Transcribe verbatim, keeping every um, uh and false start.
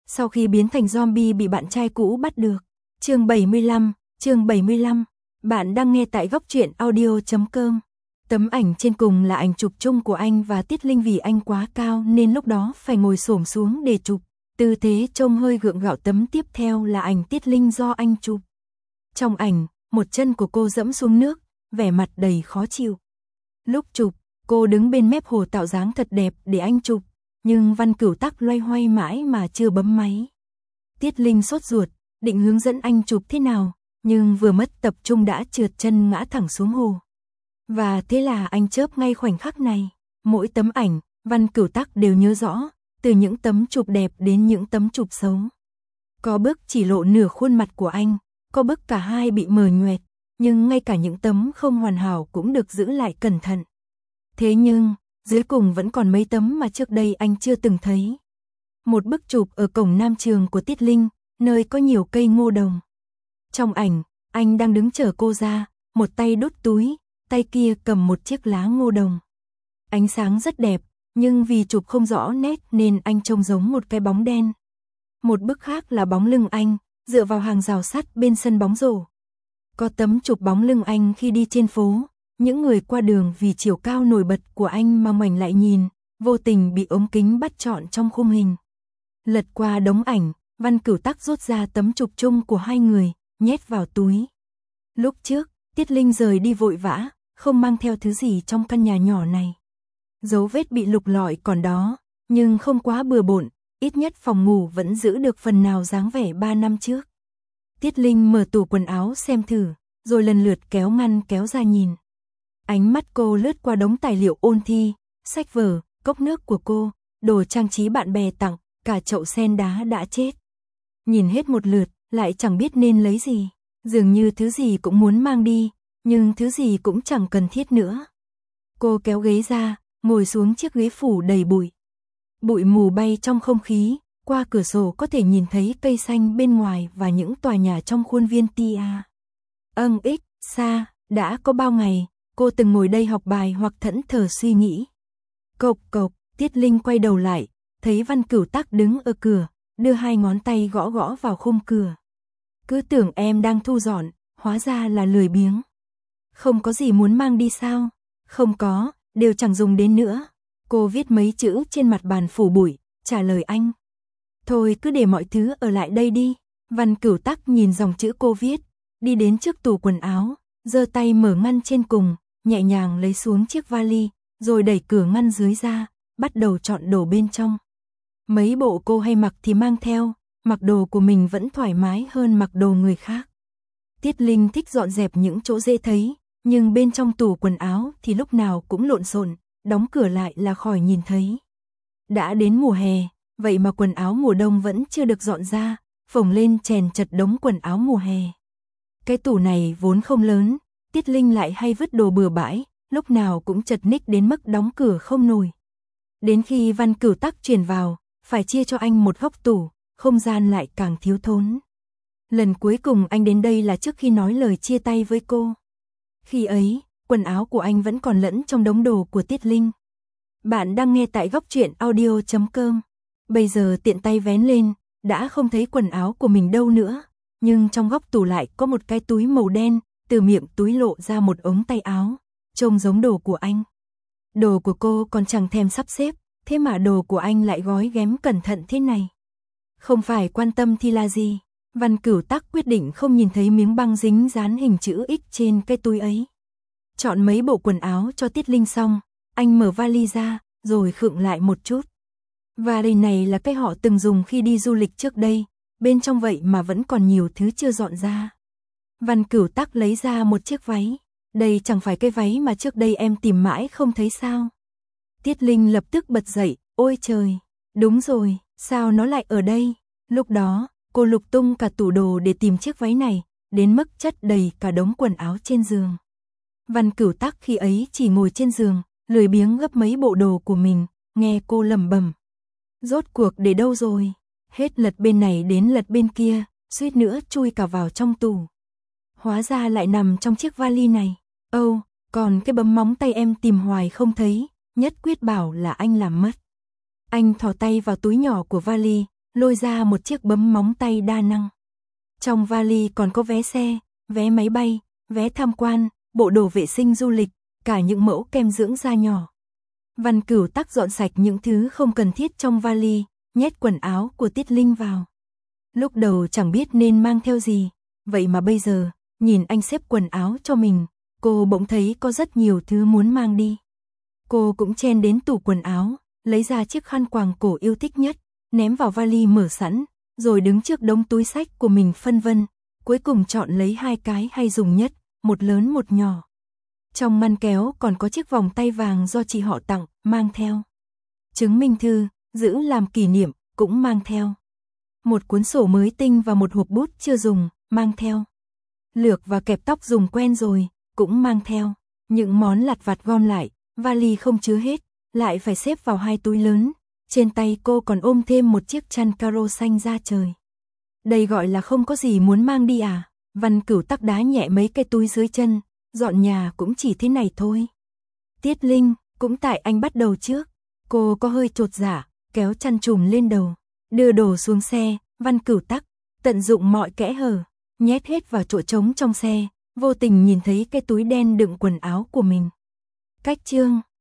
sau khi biến thành zombie bị bạn trai cũ bắt được. Chương bảy mươi lăm, chương bảy mươi lăm. Bạn đang nghe tại góc truyện audio chấm com. Tấm ảnh trên cùng là ảnh chụp chung của anh và Tiết Linh, vì anh quá cao nên lúc đó phải ngồi xổm xuống để chụp. Tư thế trông hơi gượng gạo. Tấm tiếp theo là ảnh Tiết Linh do anh chụp. Trong ảnh, một chân của cô dẫm xuống nước, vẻ mặt đầy khó chịu. Lúc chụp, cô đứng bên mép hồ tạo dáng thật đẹp để anh chụp, nhưng Văn Cửu Tắc loay hoay mãi mà chưa bấm máy. Tiết Linh sốt ruột, định hướng dẫn anh chụp thế nào, nhưng vừa mất tập trung đã trượt chân ngã thẳng xuống hồ. Và thế là anh chớp ngay khoảnh khắc này. Mỗi tấm ảnh, Văn Cửu Tắc đều nhớ rõ, từ những tấm chụp đẹp đến những tấm chụp xấu. Có bức chỉ lộ nửa khuôn mặt của anh, có bức cả hai bị mờ nhoẹt, nhưng ngay cả những tấm không hoàn hảo cũng được giữ lại cẩn thận. Thế nhưng, dưới cùng vẫn còn mấy tấm mà trước đây anh chưa từng thấy. Một bức chụp ở cổng nam trường của Tiết Linh, nơi có nhiều cây ngô đồng. Trong ảnh, anh đang đứng chờ cô ra, một tay đút túi, tay kia cầm một chiếc lá ngô đồng. Ánh sáng rất đẹp, nhưng vì chụp không rõ nét nên anh trông giống một cái bóng đen. Một bức khác là bóng lưng anh, dựa vào hàng rào sắt bên sân bóng rổ. Có tấm chụp bóng lưng anh khi đi trên phố, những người qua đường vì chiều cao nổi bật của anh mà ngoảnh lại nhìn, vô tình bị ống kính bắt trọn trong khung hình. Lật qua đống ảnh, Văn Cửu Tắc rút ra tấm chụp chung của hai người, nhét vào túi. Lúc trước, Tiết Linh rời đi vội vã, không mang theo thứ gì trong căn nhà nhỏ này. Dấu vết bị lục lọi còn đó, nhưng không quá bừa bộn, ít nhất phòng ngủ vẫn giữ được phần nào dáng vẻ ba năm trước. Tiết Linh mở tủ quần áo xem thử, rồi lần lượt kéo ngăn kéo ra nhìn. Ánh mắt cô lướt qua đống tài liệu ôn thi, sách vở, cốc nước của cô, đồ trang trí bạn bè tặng, cả chậu sen đá đã chết. Nhìn hết một lượt, lại chẳng biết nên lấy gì, dường như thứ gì cũng muốn mang đi, nhưng thứ gì cũng chẳng cần thiết nữa. Cô kéo ghế ra, ngồi xuống chiếc ghế phủ đầy bụi. Bụi mù bay trong không khí, qua cửa sổ có thể nhìn thấy cây xanh bên ngoài và những tòa nhà trong khuôn viên Tia. Âng ích, xa, đã có bao ngày, cô từng ngồi đây học bài hoặc thẫn thờ suy nghĩ. Cộc cộc, Tiết Linh quay đầu lại, thấy Văn Cửu Tắc đứng ở cửa, đưa hai ngón tay gõ gõ vào khung cửa. Cứ tưởng em đang thu dọn, hóa ra là lười biếng. Không có gì muốn mang đi sao? Không có, đều chẳng dùng đến nữa. Cô viết mấy chữ trên mặt bàn phủ bụi, trả lời anh. Thôi cứ để mọi thứ ở lại đây đi. Văn Cửu Tắc nhìn dòng chữ cô viết, đi đến trước tủ quần áo, giơ tay mở ngăn trên cùng, nhẹ nhàng lấy xuống chiếc vali, rồi đẩy cửa ngăn dưới ra, bắt đầu chọn đồ bên trong. Mấy bộ cô hay mặc thì mang theo, mặc đồ của mình vẫn thoải mái hơn mặc đồ người khác. Tiết Linh thích dọn dẹp những chỗ dễ thấy, nhưng bên trong tủ quần áo thì lúc nào cũng lộn xộn, đóng cửa lại là khỏi nhìn thấy. Đã đến mùa hè, vậy mà quần áo mùa đông vẫn chưa được dọn ra, phồng lên chèn chật đống quần áo mùa hè. Cái tủ này vốn không lớn, Tiết Linh lại hay vứt đồ bừa bãi, lúc nào cũng chật ních đến mức đóng cửa không nổi. Đến khi Văn Cửu Tắc chuyển vào, phải chia cho anh một góc tủ, không gian lại càng thiếu thốn. Lần cuối cùng anh đến đây là trước khi nói lời chia tay với cô. Khi ấy, quần áo của anh vẫn còn lẫn trong đống đồ của Tiết Linh. Bạn đang nghe tại góc truyện audio chấm com. Bây giờ tiện tay vén lên, đã không thấy quần áo của mình đâu nữa. Nhưng trong góc tủ lại có một cái túi màu đen, từ miệng túi lộ ra một ống tay áo, trông giống đồ của anh. Đồ của cô còn chẳng thèm sắp xếp, thế mà đồ của anh lại gói ghém cẩn thận thế này. Không phải quan tâm thì là gì? Văn Cửu Tắc quyết định không nhìn thấy miếng băng dính dán hình chữ X trên cái túi ấy. Chọn mấy bộ quần áo cho Tiết Linh xong, anh mở vali ra, rồi khựng lại một chút. Vali này là cái họ từng dùng khi đi du lịch trước đây, bên trong vậy mà vẫn còn nhiều thứ chưa dọn ra. Văn Cửu Tắc lấy ra một chiếc váy. Đây chẳng phải cái váy mà trước đây em tìm mãi không thấy sao? Tiết Linh lập tức bật dậy, ôi trời, đúng rồi, sao nó lại ở đây? Lúc đó, cô lục tung cả tủ đồ để tìm chiếc váy này, đến mức chất đầy cả đống quần áo trên giường. Văn Cửu Tắc khi ấy chỉ ngồi trên giường, lười biếng gấp mấy bộ đồ của mình, nghe cô lẩm bẩm. Rốt cuộc để đâu rồi? Hết lật bên này đến lật bên kia, suýt nữa chui cả vào trong tủ. Hóa ra lại nằm trong chiếc vali này. Âu, oh, còn cái bấm móng tay em tìm hoài không thấy, nhất quyết bảo là anh làm mất. Anh thò tay vào túi nhỏ của vali, lôi ra một chiếc bấm móng tay đa năng. Trong vali còn có vé xe, vé máy bay, vé tham quan, bộ đồ vệ sinh du lịch, cả những mẫu kem dưỡng da nhỏ. Văn Cửu Tắc dọn sạch những thứ không cần thiết trong vali, nhét quần áo của Tiết Linh vào. Lúc đầu chẳng biết nên mang theo gì, vậy mà bây giờ, nhìn anh xếp quần áo cho mình, cô bỗng thấy có rất nhiều thứ muốn mang đi. Cô cũng chen đến tủ quần áo, lấy ra chiếc khăn quàng cổ yêu thích nhất, ném vào vali mở sẵn, rồi đứng trước đống túi xách của mình phân vân, cuối cùng chọn lấy hai cái hay dùng nhất, một lớn một nhỏ. Trong ngăn kéo còn có chiếc vòng tay vàng do chị họ tặng, mang theo. Chứng minh thư, giữ làm kỷ niệm, cũng mang theo. Một cuốn sổ mới tinh và một hộp bút chưa dùng, mang theo. Lược và kẹp tóc dùng quen rồi, cũng mang theo. Những món lặt vặt gom lại, vali không chứa hết, lại phải xếp vào hai túi lớn. Trên tay cô còn ôm thêm một chiếc chăn caro xanh da trời. Đây gọi là không có gì muốn mang đi à? Văn Cửu Tắc đá nhẹ mấy cái túi dưới chân, dọn nhà cũng chỉ thế này thôi. Tiết Linh, cũng tại anh bắt đầu trước. Cô có hơi chột dạ, kéo chăn trùm lên đầu, đưa đồ xuống xe. Văn Cửu Tắc tận dụng mọi kẽ hở, nhét hết vào chỗ trống trong xe, vô tình nhìn thấy cái túi đen đựng quần áo của mình. Cách chương